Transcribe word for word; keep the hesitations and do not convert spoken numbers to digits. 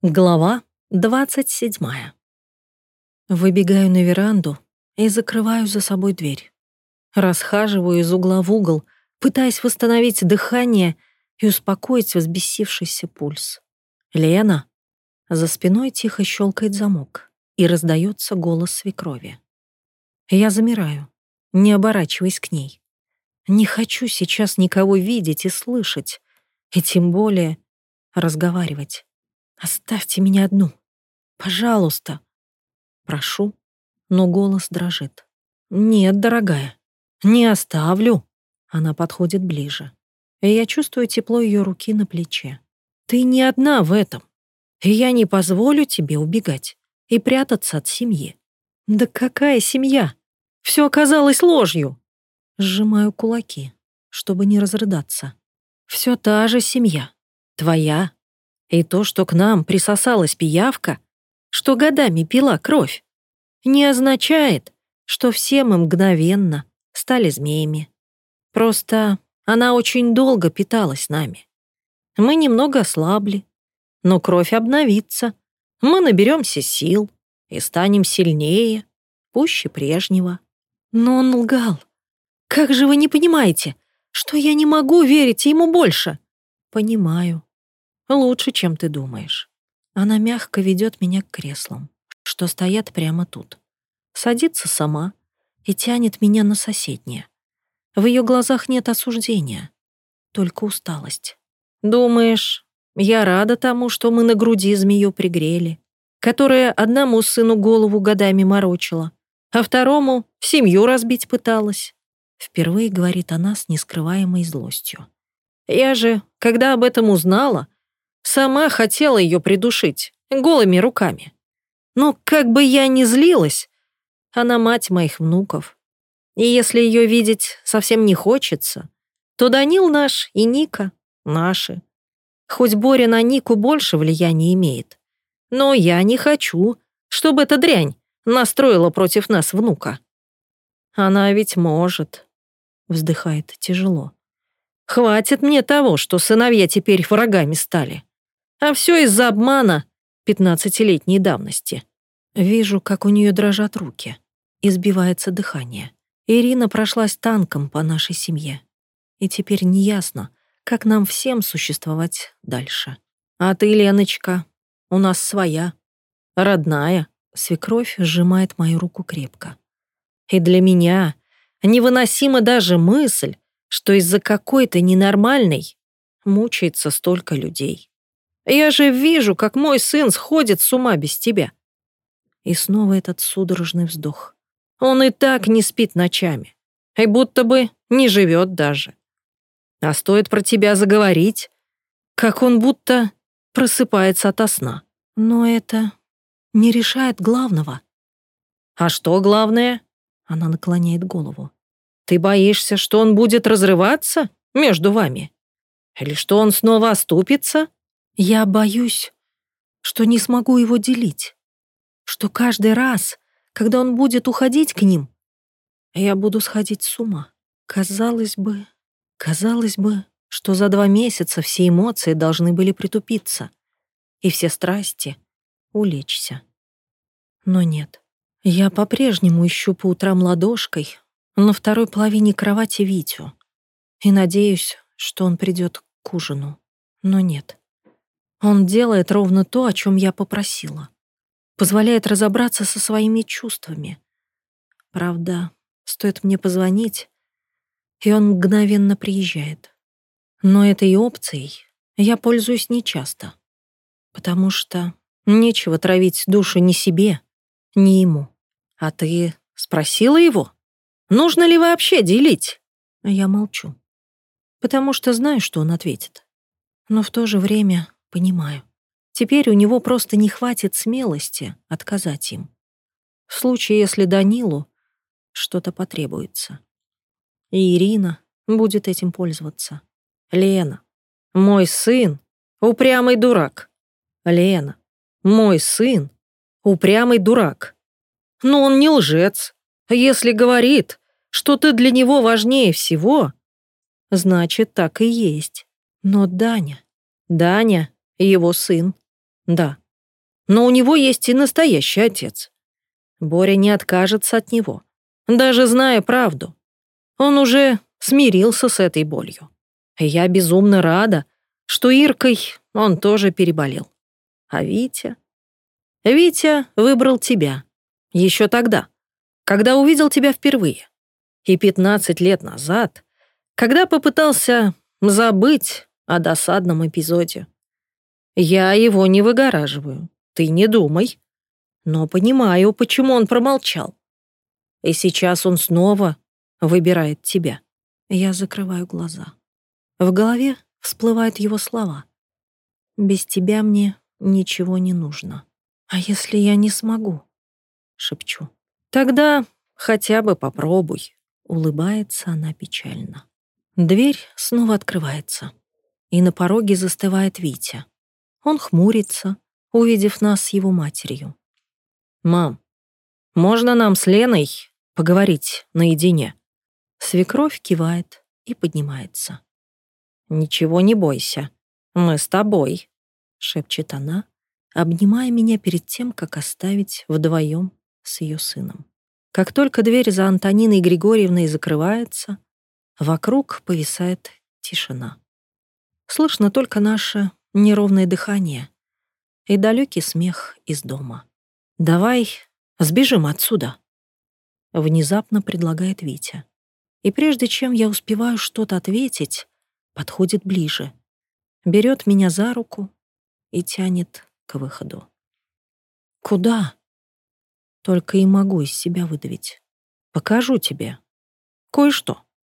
Глава двадцать седьмая. Выбегаю на веранду и закрываю за собой дверь. Расхаживаю из угла в угол, пытаясь восстановить дыхание и успокоить взбесившийся пульс. «Лена!» За спиной тихо щелкает замок, и раздается голос свекрови. Я замираю, не оборачиваясь к ней. Не хочу сейчас никого видеть и слышать, и тем более разговаривать. «Оставьте меня одну. Пожалуйста». Прошу, но голос дрожит. «Нет, дорогая, не оставлю». Она подходит ближе, и я чувствую тепло ее руки на плече. «Ты не одна в этом, и я не позволю тебе убегать и прятаться от семьи». «Да какая семья? Все оказалось ложью». Сжимаю кулаки, чтобы не разрыдаться. «Все та же семья. Твоя. И то, что к нам присосалась пиявка, что годами пила кровь, не означает, что все мы мгновенно стали змеями. Просто она очень долго питалась нами. Мы немного ослабли, но кровь обновится. Мы наберемся сил и станем сильнее, пуще прежнего». Но он лгал. «Как же вы не понимаете, что я не могу верить ему больше?» «Понимаю. Лучше, чем ты думаешь». Она мягко ведет меня к креслам, что стоят прямо тут. Садится сама и тянет меня на соседнее. В ее глазах нет осуждения, только усталость. «Думаешь, я рада тому, что мы на груди змею пригрели, которая одному сыну голову годами морочила, а второму семью разбить пыталась?» Впервые говорит она с нескрываемой злостью. «Я же, когда об этом узнала, сама хотела ее придушить голыми руками. Но как бы я ни злилась, она мать моих внуков. И если ее видеть совсем не хочется, то Данил наш и Ника наши. Хоть Боря на Нику больше влияния имеет, но я не хочу, чтобы эта дрянь настроила против нас внука». «Она ведь может», — вздыхает тяжело. «Хватит мне того, что сыновья теперь врагами стали. А все из-за обмана пятнадцатилетней давности». Вижу, как у нее дрожат руки, и сбивается дыхание. Ирина прошлась танком по нашей семье, и теперь неясно, как нам всем существовать дальше. «А ты, Леночка, у нас своя, родная». Свекровь сжимает мою руку крепко. «И для меня невыносима даже мысль, что из-за какой-то ненормальной мучается столько людей. Я же вижу, как мой сын сходит с ума без тебя». И снова этот судорожный вздох. «Он и так не спит ночами, и будто бы не живет даже. А стоит про тебя заговорить, как он будто просыпается ото сна. Но это не решает главного». «А что главное?» Она наклоняет голову. «Ты боишься, что он будет разрываться между вами? Или что он снова оступится?» «Я боюсь, что не смогу его делить. Что каждый раз, когда он будет уходить к ним, я буду сходить с ума. Казалось бы, казалось бы, что за два месяца все эмоции должны были притупиться, и все страсти улечься. Но нет. Я по-прежнему ищу по утрам ладошкой на второй половине кровати Витю и надеюсь, что он придет к ужину. Но нет. Он делает ровно то, о чем я попросила. Позволяет разобраться со своими чувствами. Правда, стоит мне позвонить, и он мгновенно приезжает. Но этой опцией я пользуюсь нечасто, потому что нечего травить душу ни себе, ни ему. «А ты спросила его? Нужно ли вообще делить?» Я молчу, потому что знаю, что он ответит. Но в то же время понимаю. Теперь у него просто не хватит смелости отказать им. В случае, если Данилу что-то потребуется. И Ирина будет этим пользоваться. «Лена, мой сын — упрямый дурак. Лена, мой сын — упрямый дурак. Но он не лжец. Если говорит, что ты для него важнее всего, значит, так и есть. Но Даня, Даня — его сын. Да, Но у него есть и настоящий отец. Боря не откажется от него, даже зная правду. Он уже смирился с этой болью. И я безумно рада, что Иркой он тоже переболел. А Витя... Витя выбрал тебя. Еще тогда, когда увидел тебя впервые. И пятнадцать лет назад, когда попытался забыть о досадном эпизоде. Я его не выгораживаю, ты не думай. Но понимаю, почему он промолчал. И сейчас он снова выбирает тебя. Я закрываю глаза. В голове всплывают его слова. «Без тебя мне ничего не нужно. А если я не смогу?» — шепчу. «Тогда хотя бы попробуй», — улыбается она печально. Дверь снова открывается, и на пороге застывает Витя. Он хмурится, увидев нас с его матерью. «Мам, можно нам с Леной поговорить наедине?» Свекровь кивает и поднимается. «Ничего не бойся, мы с тобой», — шепчет она, обнимая меня перед тем, как оставить вдвоем с ее сыном. Как только дверь за Антониной Григорьевной закрывается, вокруг повисает тишина. Слышно только наше неровное дыхание и далекий смех из дома. «Давай сбежим отсюда», — внезапно предлагает Витя. И прежде чем я успеваю что-то ответить, подходит ближе, берет меня за руку и тянет к выходу. «Куда?» Только и могу из себя выдавить. «Покажу тебе кое-что».